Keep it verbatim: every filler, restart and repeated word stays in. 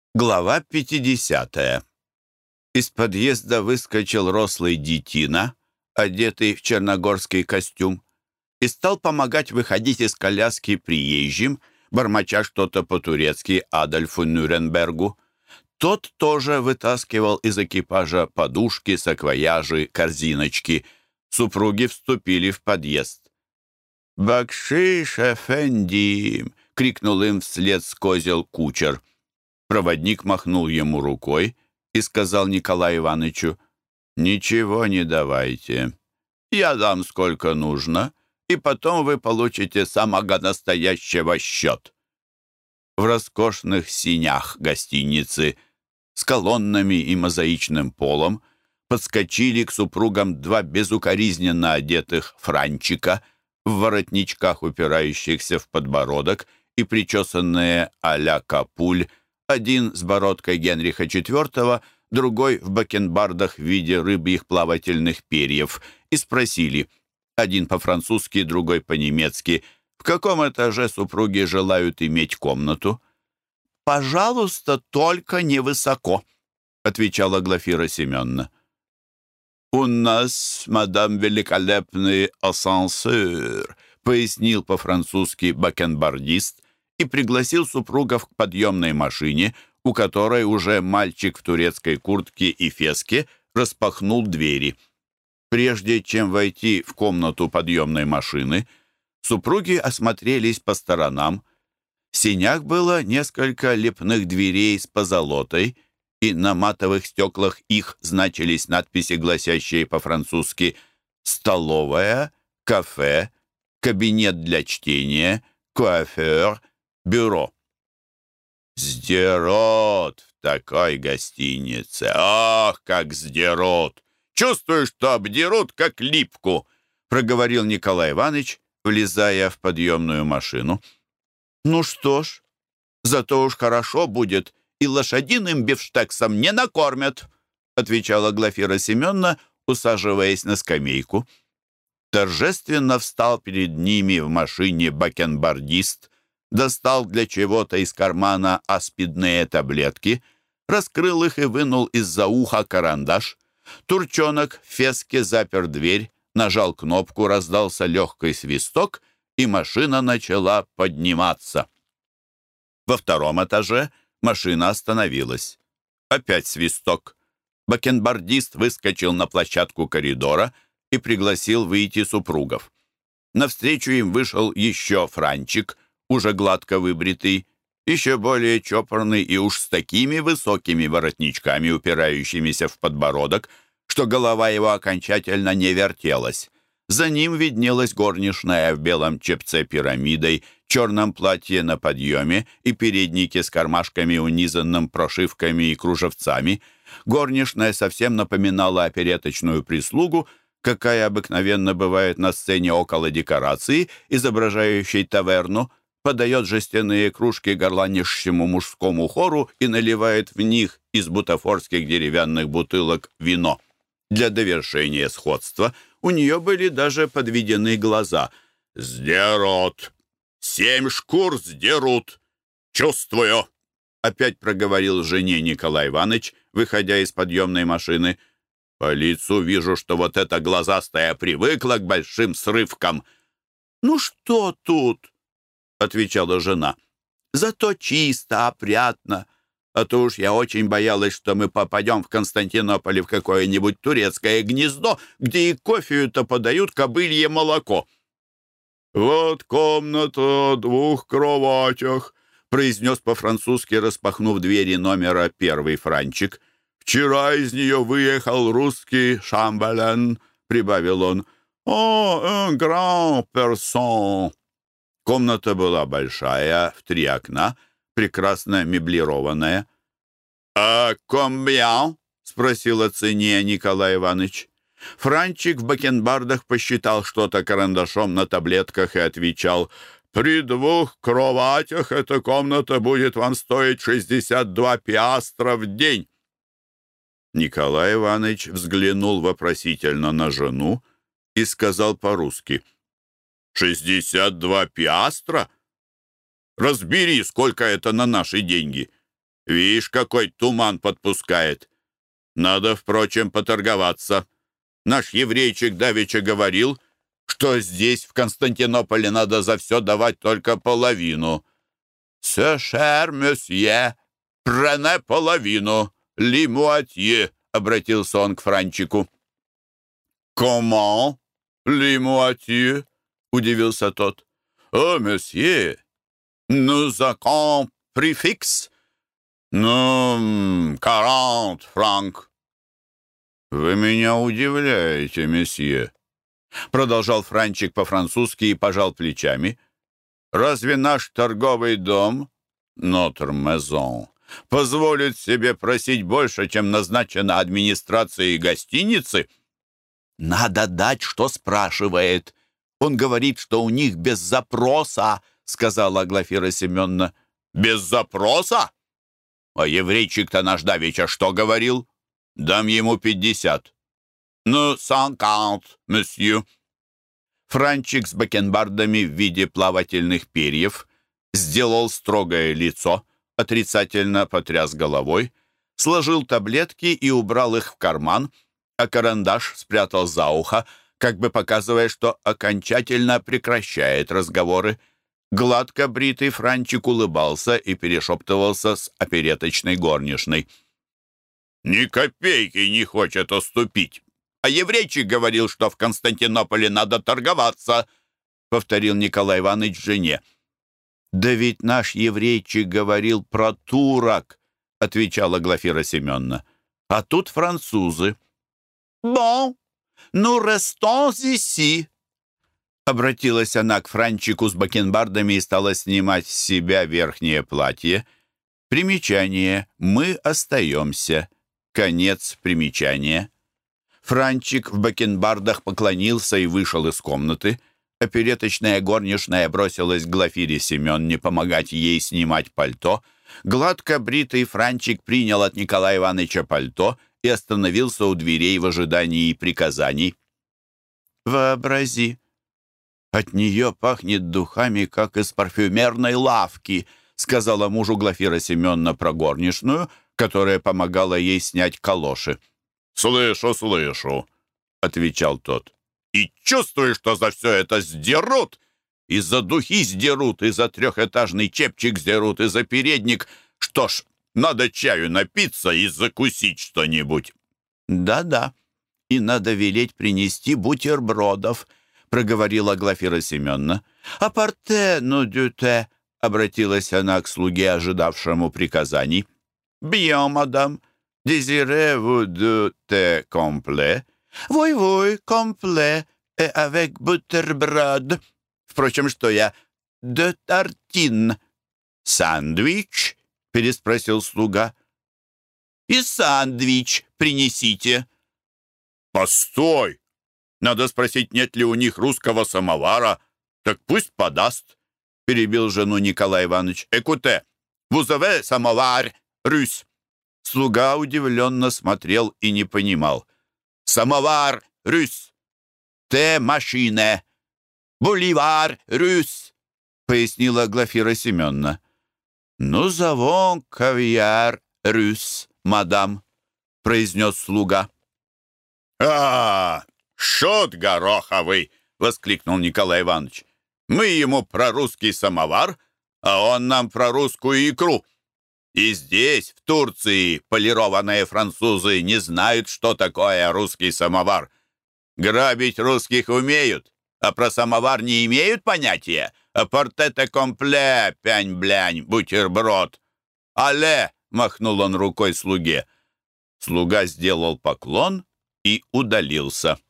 Глава пятидесятая. Из подъезда выскочил рослый детина, одетый в черногорский костюм, и стал помогать выходить из коляски приезжим, бормоча что-то по-турецки Адольфу Нюрнбергу. Тот тоже вытаскивал из экипажа подушки, саквояжи, корзиночки. Супруги вступили в подъезд. «Бакшиш, эфендим!» — крикнул им вслед с козел кучер. Проводник махнул ему рукой и сказал Николаю Ивановичу: «Ничего не давайте. Я дам сколько нужно, и потом вы получите самого настоящего счет». В роскошных синях гостиницы с колоннами и мозаичным полом подскочили к супругам два безукоризненно одетых франчика в воротничках, упирающихся в подбородок, и причесанные а-ля Капуль, один с бородкой Генриха четвёртого, другой в бакенбардах в виде рыбьих плавательных перьев, и спросили, один по-французски, другой по-немецки, в каком этаже супруги желают иметь комнату. «Пожалуйста, только невысоко», — отвечала Глафира Семеновна. «У нас, мадам, великолепный асансер», — пояснил по-французски бакенбардист, и пригласил супругов к подъемной машине, у которой уже мальчик в турецкой куртке и феске распахнул двери. Прежде чем войти в комнату подъемной машины, супруги осмотрелись по сторонам. В сенях было несколько лепных дверей с позолотой, и на матовых стеклах их значились надписи, гласящие по-французски «Столовая», «Кафе», «Кабинет для чтения», «Куафер», «Бюро». «Сдерут в такой гостинице! Ах, как сдерут! Чувствую, что обдерут, как липку!» — проговорил Николай Иванович, влезая в подъемную машину. «Ну что ж, зато уж хорошо будет, и лошадиным бифштексом не накормят», — отвечала Глафира Семеновна, усаживаясь на скамейку. Торжественно встал перед ними в машине бакенбардист, достал для чего-то из кармана аспидные таблетки, раскрыл их и вынул из-за уха карандаш. Турчонок в феске запер дверь, нажал кнопку, раздался легкий свисток, и машина начала подниматься. Во втором этаже машина остановилась. Опять свисток. Бакенбардист выскочил на площадку коридора и пригласил выйти супругов. Навстречу им вышел еще франчик, уже гладко выбритый, еще более чопорный и уж с такими высокими воротничками, упирающимися в подбородок, что голова его окончательно не вертелась. За ним виднелась горничная в белом чепце пирамидой, черном платье на подъеме и переднике с кармашками, унизанным прошивками и кружевцами. Горничная совсем напоминала опереточную прислугу, какая обыкновенно бывает на сцене около декорации, изображающей таверну, подает жестяные кружки горланищему мужскому хору и наливает в них из бутафорских деревянных бутылок вино. Для довершения сходства у нее были даже подведены глаза. «Сдерут! Семь шкур сдерут! Чувствую!» Опять проговорил жене Николай Иванович, выходя из подъемной машины. «По лицу вижу, что вот эта глазастая привыкла к большим срывкам». «Ну что тут?» — отвечала жена. «Зато чисто, опрятно. А то уж я очень боялась, что мы попадем в Константинополе в какое-нибудь турецкое гнездо, где и кофею-то подают кобылье молоко». «Вот комната о двух кроватях», — произнес по-французски, распахнув двери номера первый франчик. «Вчера из нее выехал русский шамбален», — прибавил он. «О, un grand person». Комната была большая, в три окна, прекрасно меблированная. «А комбьян?» — спросил о цене Николай Иванович. Франчик в бакенбардах посчитал что-то карандашом на таблетках и отвечал: «При двух кроватях эта комната будет вам стоить шестьдесят два пиастра в день». Николай Иванович взглянул вопросительно на жену и сказал по-русски: «Шестьдесят два пиастра? Разбери, сколько это на наши деньги. Вишь, какой туман подпускает. Надо, впрочем, поторговаться. Наш еврейчик давеча говорил, что здесь, в Константинополе, надо за все давать только половину. «Се шер, месье, прене половину, ли муатье», — обратился он к Франчику. «Comment? Ли муатье?» — удивился тот. «О, месье, nous avons префикс. Ну, quarante франк». «Вы меня удивляете, месье», — продолжал Франчик по-французски и пожал плечами. «Разве наш торговый дом, notre maison, позволит себе просить больше, чем назначено администрацией гостиницы?» «Надо дать, что спрашивает. Он говорит, что у них без запроса», — сказала Глафира Семеновна. «Без запроса? А еврейчик-то наш давеча что говорил? Дам ему пятьдесят». «Ну, cinquante, месье». Франчик с бакенбардами в виде плавательных перьев сделал строгое лицо, отрицательно потряс головой, сложил таблетки и убрал их в карман, а карандаш спрятал за ухо, как бы показывая, что окончательно прекращает разговоры. Гладко бритый Франчик улыбался и перешептывался с опереточной горничной. «Ни копейки не хочет уступить. А еврейчик говорил, что в Константинополе надо торговаться», — повторил Николай Иванович жене. «Да ведь наш еврейчик говорил про турок», — отвечала Глафира Семеновна. «А тут французы». «Bon, nous restons ici», — обратилась она к Франчику с бакенбардами и стала снимать с себя верхнее платье. Примечание. «Мы остаемся». Конец примечания. Франчик в бакенбардах поклонился и вышел из комнаты. Опереточная горничная бросилась к Глафире Семеновне помогать ей снимать пальто. Гладко бритый Франчик принял от Николая Ивановича пальто и остановился у дверей в ожидании приказаний. «Вообрази, от нее пахнет духами, как из парфюмерной лавки», сказала мужу Глафира Семеновна про горничную, которая помогала ей снять калоши. «Слышу, слышу», — отвечал тот. «И чувствую, что за все это сдерут. И за духи сдерут, и за трехэтажный чепчик сдерут, и за передник. Что ж, надо чаю напиться и закусить что-нибудь». «Да-да, и надо велеть принести бутербродов», — проговорила Глафира Семеновна. «Апорте, ну дюте», — обратилась она к слуге, ожидавшему приказаний. «Bien, мадам. Désirez-vous du thé complet?» «Oui, oui, complet, et avec бутерброд». «Впрочем, что я?» «De tartine». «Сандвич?» — переспросил слуга. «И сандвич принесите». «Постой! Надо спросить, нет ли у них русского самовара. Так пусть подаст», — перебил жену Николай Иванович. «Écoutez, vous avez самовар russe?» Слуга удивленно смотрел и не понимал. «Самовар рус! Те-машине! Боливар рус!» — пояснила Глафира Семеновна. «Ну, завон кавьяр рус, мадам», — произнес слуга. «А, шут гороховый!» — воскликнул Николай Иванович. «Мы ему про русский самовар, а он нам про русскую икру. И здесь, в Турции, полированные французы не знают, что такое русский самовар. Грабить русских умеют, а про самовар не имеют понятия. Апортете компле, пянь-блянь, бутерброд. Але!» — махнул он рукой слуге. Слуга сделал поклон и удалился.